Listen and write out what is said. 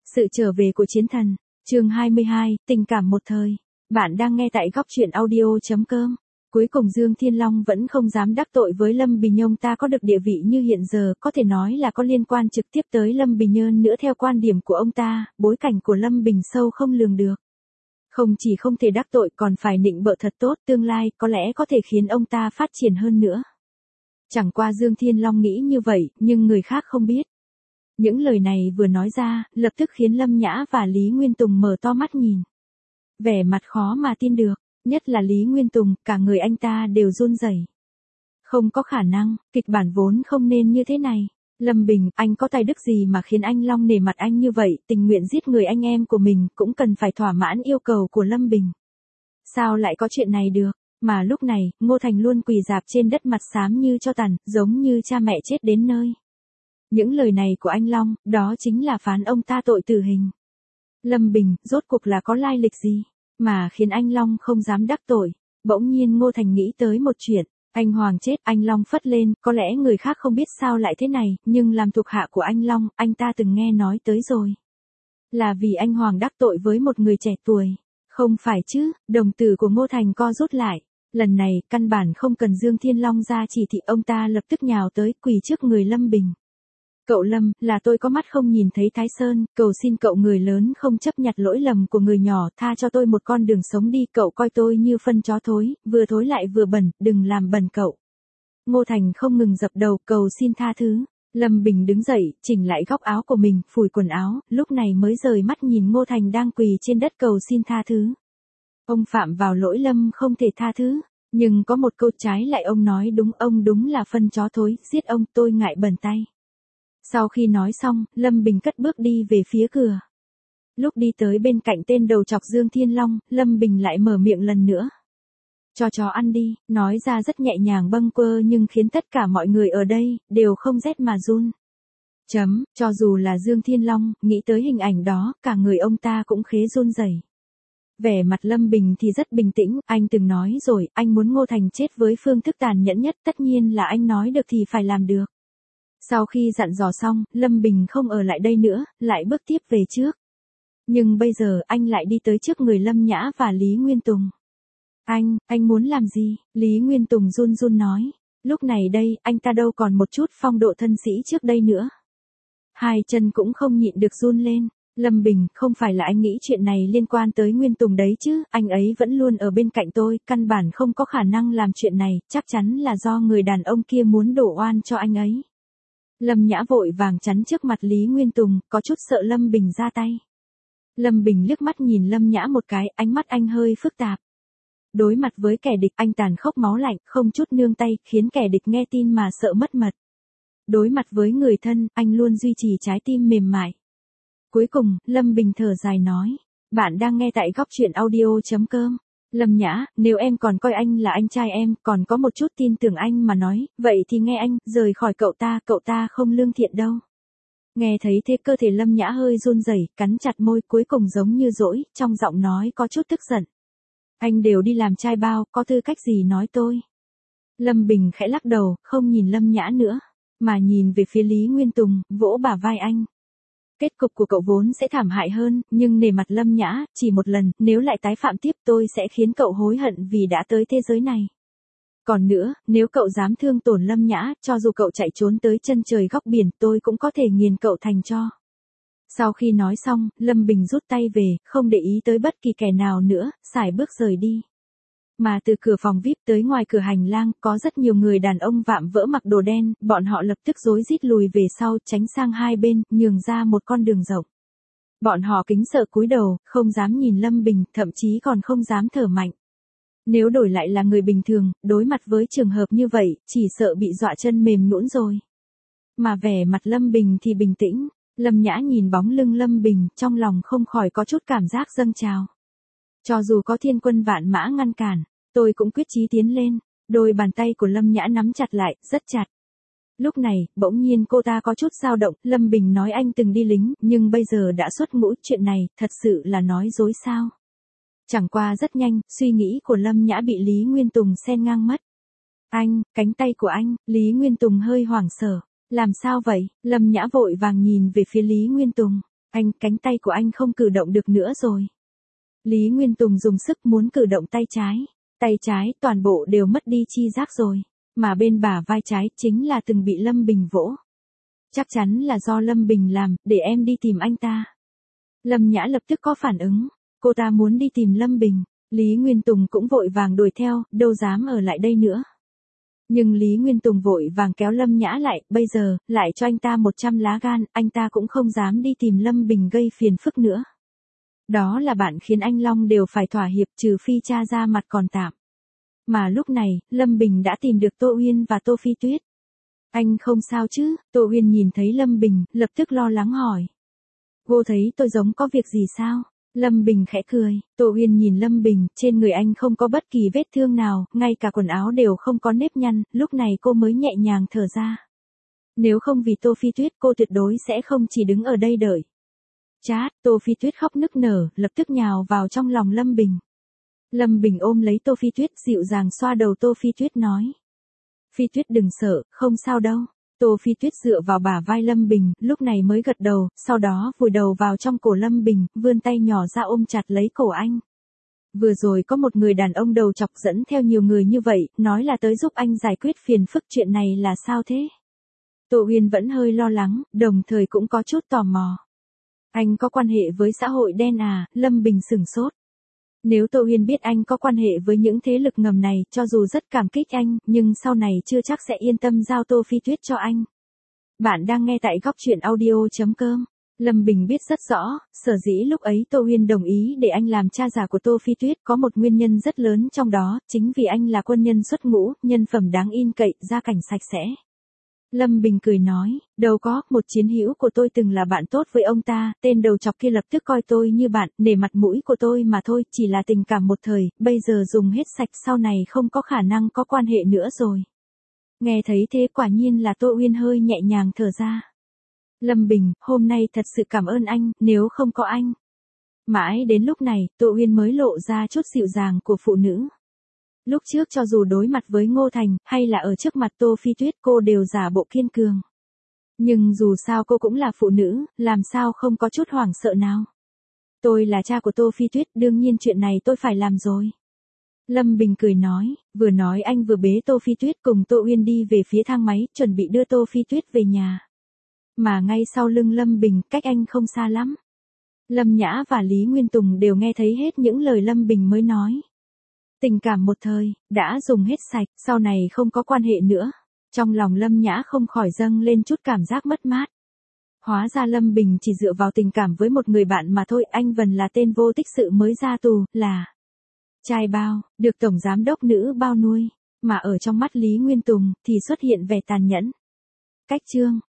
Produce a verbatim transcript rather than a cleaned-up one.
Sự trở về của chiến thần, chương hai mươi hai, tình cảm một thời. Bạn đang nghe tại góc truyện audio.com. Cuối cùng Dương Thiên Long vẫn không dám đắc tội với Lâm Bình Nhông, ta có được địa vị như hiện giờ, có thể nói là có liên quan trực tiếp tới Lâm Bình Nhơn nữa. Theo quan điểm của ông ta, bối cảnh của Lâm Bình sâu không lường được. Không chỉ không thể đắc tội còn phải nịnh bợ thật tốt, tương lai có lẽ có thể khiến ông ta phát triển hơn nữa. Chẳng qua Dương Thiên Long nghĩ như vậy, nhưng người khác không biết. Những lời này vừa nói ra, lập tức khiến Lâm Nhã và Lý Nguyên Tùng mở to mắt nhìn. Vẻ mặt khó mà tin được, nhất là Lý Nguyên Tùng, cả người anh ta đều run rẩy. Không có khả năng, kịch bản vốn không nên như thế này. Lâm Bình, anh có tài đức gì mà khiến anh Long nể mặt anh như vậy, tình nguyện giết người anh em của mình cũng cần phải thỏa mãn yêu cầu của Lâm Bình. Sao lại có chuyện này được? Mà lúc này, Ngô Thành luôn quỳ rạp trên đất mặt xám như tro tàn, giống như cha mẹ chết đến nơi. Những lời này của anh Long, đó chính là phán ông ta tội tử hình. Lâm Bình, rốt cuộc là có lai lịch gì, mà khiến anh Long không dám đắc tội. Bỗng nhiên Ngô Thành nghĩ tới một chuyện, anh Hoàng chết, anh Long phất lên, có lẽ người khác không biết sao lại thế này, nhưng làm thuộc hạ của anh Long, anh ta từng nghe nói tới rồi. Là vì anh Hoàng đắc tội với một người trẻ tuổi. Không phải chứ, đồng tử của Ngô Thành co rút lại. Lần này, căn bản không cần Dương Thiên Long ra chỉ thị, ông ta lập tức nhào tới, quỳ trước người Lâm Bình. Cậu Lâm, là tôi có mắt không nhìn thấy Thái Sơn, cầu xin cậu người lớn không chấp nhặt lỗi lầm của người nhỏ, tha cho tôi một con đường sống đi, cậu coi tôi như phân chó thối, vừa thối lại vừa bẩn, đừng làm bẩn cậu. Ngô Thành không ngừng dập đầu, cầu xin tha thứ. Lâm Bình đứng dậy, chỉnh lại góc áo của mình, phủi quần áo, lúc này mới rời mắt nhìn Ngô Thành đang quỳ trên đất cầu xin tha thứ. Ông phạm vào lỗi Lâm không thể tha thứ, nhưng có một câu trái lại ông nói đúng, ông đúng là phân chó thối, giết ông tôi ngại bẩn tay. Sau khi nói xong, Lâm Bình cất bước đi về phía cửa. Lúc đi tới bên cạnh tên đầu chọc Dương Thiên Long, Lâm Bình lại mở miệng lần nữa. Cho chó ăn đi, nói ra rất nhẹ nhàng bâng quơ nhưng khiến tất cả mọi người ở đây, đều không rét mà run. Chấm, cho dù là Dương Thiên Long, nghĩ tới hình ảnh đó, cả người ông ta cũng khế run rẩy. Vẻ mặt Lâm Bình thì rất bình tĩnh, anh từng nói rồi, anh muốn Ngô Thành chết với phương thức tàn nhẫn nhất, tất nhiên là anh nói được thì phải làm được. Sau khi dặn dò xong, Lâm Bình không ở lại đây nữa, lại bước tiếp về trước. Nhưng bây giờ anh lại đi tới trước người Lâm Nhã và Lý Nguyên Tùng. Anh, anh muốn làm gì? Lý Nguyên Tùng run run nói. Lúc này đây, anh ta đâu còn một chút phong độ thân sĩ trước đây nữa. Hai chân cũng không nhịn được run lên. Lâm Bình, không phải là anh nghĩ chuyện này liên quan tới Nguyên Tùng đấy chứ, anh ấy vẫn luôn ở bên cạnh tôi, căn bản không có khả năng làm chuyện này, chắc chắn là do người đàn ông kia muốn đổ oan cho anh ấy. Lâm Nhã vội vàng chắn trước mặt Lý Nguyên Tùng, có chút sợ Lâm Bình ra tay. Lâm Bình liếc mắt nhìn Lâm Nhã một cái, ánh mắt anh hơi phức tạp. Đối mặt với kẻ địch, anh tàn khốc máu lạnh, không chút nương tay, khiến kẻ địch nghe tin mà sợ mất mật. Đối mặt với người thân, anh luôn duy trì trái tim mềm mại. Cuối cùng, Lâm Bình thở dài nói, bạn đang nghe tại góc truyện audio.com. Lâm Nhã, nếu em còn coi anh là anh trai em, còn có một chút tin tưởng anh mà nói, vậy thì nghe anh, rời khỏi cậu ta, cậu ta không lương thiện đâu. Nghe thấy thế cơ thể Lâm Nhã hơi run rẩy, cắn chặt môi, cuối cùng giống như dỗi, trong giọng nói có chút tức giận. Anh đều đi làm trai bao, có tư cách gì nói tôi. Lâm Bình khẽ lắc đầu, không nhìn Lâm Nhã nữa, mà nhìn về phía Lý Nguyên Tùng, vỗ bả vai anh. Kết cục của cậu vốn sẽ thảm hại hơn, nhưng nể mặt Lâm Nhã, chỉ một lần, nếu lại tái phạm tiếp tôi sẽ khiến cậu hối hận vì đã tới thế giới này. Còn nữa, nếu cậu dám thương tổn Lâm Nhã, cho dù cậu chạy trốn tới chân trời góc biển, tôi cũng có thể nghiền cậu thành tro. Sau khi nói xong, Lâm Bình rút tay về, không để ý tới bất kỳ kẻ nào nữa, sải bước rời đi. Mà từ cửa phòng vi ai pi tới ngoài cửa hành lang, có rất nhiều người đàn ông vạm vỡ mặc đồ đen, bọn họ lập tức rối rít lùi về sau, tránh sang hai bên, nhường ra một con đường rộng. Bọn họ kính sợ cúi đầu, không dám nhìn Lâm Bình, thậm chí còn không dám thở mạnh. Nếu đổi lại là người bình thường, đối mặt với trường hợp như vậy, chỉ sợ bị dọa chân mềm nhũn rồi. Mà vẻ mặt Lâm Bình thì bình tĩnh, Lâm Nhã nhìn bóng lưng Lâm Bình, trong lòng không khỏi có chút cảm giác dâng trào. Cho dù có thiên quân vạn mã ngăn cản, tôi cũng quyết chí tiến lên. Đôi bàn tay của Lâm Nhã nắm chặt lại, rất chặt. Lúc này, bỗng nhiên cô ta có chút dao động, Lâm Bình nói anh từng đi lính, nhưng bây giờ đã xuất ngũ, chuyện này, thật sự là nói dối sao? Chẳng qua rất nhanh, suy nghĩ của Lâm Nhã bị Lý Nguyên Tùng xen ngang mất. Anh, cánh tay của anh, Lý Nguyên Tùng hơi hoảng sợ. Làm sao vậy? Lâm Nhã vội vàng nhìn về phía Lý Nguyên Tùng. Anh, cánh tay của anh không cử động được nữa rồi. Lý Nguyên Tùng dùng sức muốn cử động tay trái. Tay trái toàn bộ đều mất đi chi giác rồi. Mà bên bả vai trái chính là từng bị Lâm Bình vỗ. Chắc chắn là do Lâm Bình làm, để em đi tìm anh ta. Lâm Nhã lập tức có phản ứng. Cô ta muốn đi tìm Lâm Bình. Lý Nguyên Tùng cũng vội vàng đuổi theo, đâu dám ở lại đây nữa. Nhưng Lý Nguyên Tùng vội vàng kéo Lâm Nhã lại, bây giờ, lại cho anh ta một trăm lá gan, anh ta cũng không dám đi tìm Lâm Bình gây phiền phức nữa. Đó là bạn khiến anh Long đều phải thỏa hiệp, trừ phi cha ra mặt còn tạm. Mà lúc này, Lâm Bình đã tìm được Tô Uyên và Tô Phi Tuyết. Anh không sao chứ? Tô Uyên nhìn thấy Lâm Bình, lập tức lo lắng hỏi. Cô thấy tôi giống có việc gì sao? Lâm Bình khẽ cười. Tô Uyên nhìn Lâm Bình, trên người anh không có bất kỳ vết thương nào, ngay cả quần áo đều không có nếp nhăn, lúc này cô mới nhẹ nhàng thở ra. Nếu không vì Tô Phi Tuyết cô tuyệt đối sẽ không chỉ đứng ở đây đợi. Chát, Tô Phi Tuyết khóc nức nở, lập tức nhào vào trong lòng Lâm Bình. Lâm Bình ôm lấy Tô Phi Tuyết dịu dàng xoa đầu Tô Phi Tuyết nói. Phi Tuyết đừng sợ, không sao đâu. Tô Phi Tuyết dựa vào bả vai Lâm Bình, lúc này mới gật đầu, sau đó vùi đầu vào trong cổ Lâm Bình, vươn tay nhỏ ra ôm chặt lấy cổ anh. Vừa rồi có một người đàn ông đầu chọc dẫn theo nhiều người như vậy, nói là tới giúp anh giải quyết phiền phức, chuyện này là sao thế? Tô Uyên vẫn hơi lo lắng, đồng thời cũng có chút tò mò. Anh có quan hệ với xã hội đen à? Lâm Bình sửng sốt. Nếu Tô Uyên biết anh có quan hệ với những thế lực ngầm này, cho dù rất cảm kích anh, nhưng sau này chưa chắc sẽ yên tâm giao Tô Phi Tuyết cho anh. Bạn đang nghe tại góc truyện audio chấm com. Lâm Bình biết rất rõ, sở dĩ lúc ấy Tô Uyên đồng ý để anh làm cha già của Tô Phi Tuyết có một nguyên nhân rất lớn trong đó, chính vì anh là quân nhân xuất ngũ, nhân phẩm đáng tin cậy, gia cảnh sạch sẽ. Lâm Bình cười nói, đâu có, một chiến hữu của tôi từng là bạn tốt với ông ta, tên đầu chọc kia lập tức coi tôi như bạn, nể mặt mũi của tôi mà thôi, chỉ là tình cảm một thời, bây giờ dùng hết sạch, sau này không có khả năng có quan hệ nữa rồi. Nghe thấy thế quả nhiên là Tô Uyên hơi nhẹ nhàng thở ra. Lâm Bình, hôm nay thật sự cảm ơn anh, nếu không có anh. Mãi đến lúc này, Tô Uyên mới lộ ra chút dịu dàng của phụ nữ. Lúc trước cho dù đối mặt với Ngô Thành, hay là ở trước mặt Tô Phi Tuyết cô đều giả bộ kiên cường. Nhưng dù sao cô cũng là phụ nữ, làm sao không có chút hoảng sợ nào. Tôi là cha của Tô Phi Tuyết, đương nhiên chuyện này tôi phải làm rồi. Lâm Bình cười nói, vừa nói anh vừa bế Tô Phi Tuyết cùng Tô Uyên đi về phía thang máy, chuẩn bị đưa Tô Phi Tuyết về nhà. Mà ngay sau lưng Lâm Bình, cách anh không xa lắm. Lâm Nhã và Lý Nguyên Tùng đều nghe thấy hết những lời Lâm Bình mới nói. Tình cảm một thời, đã dùng hết sạch, sau này không có quan hệ nữa. Trong lòng Lâm Nhã không khỏi dâng lên chút cảm giác mất mát. Hóa ra Lâm Bình chỉ dựa vào tình cảm với một người bạn mà thôi, anh Vân là tên vô tích sự mới ra tù, là trai bao, được tổng giám đốc nữ bao nuôi, mà ở trong mắt Lý Nguyên Tùng thì xuất hiện vẻ tàn nhẫn. Cách chương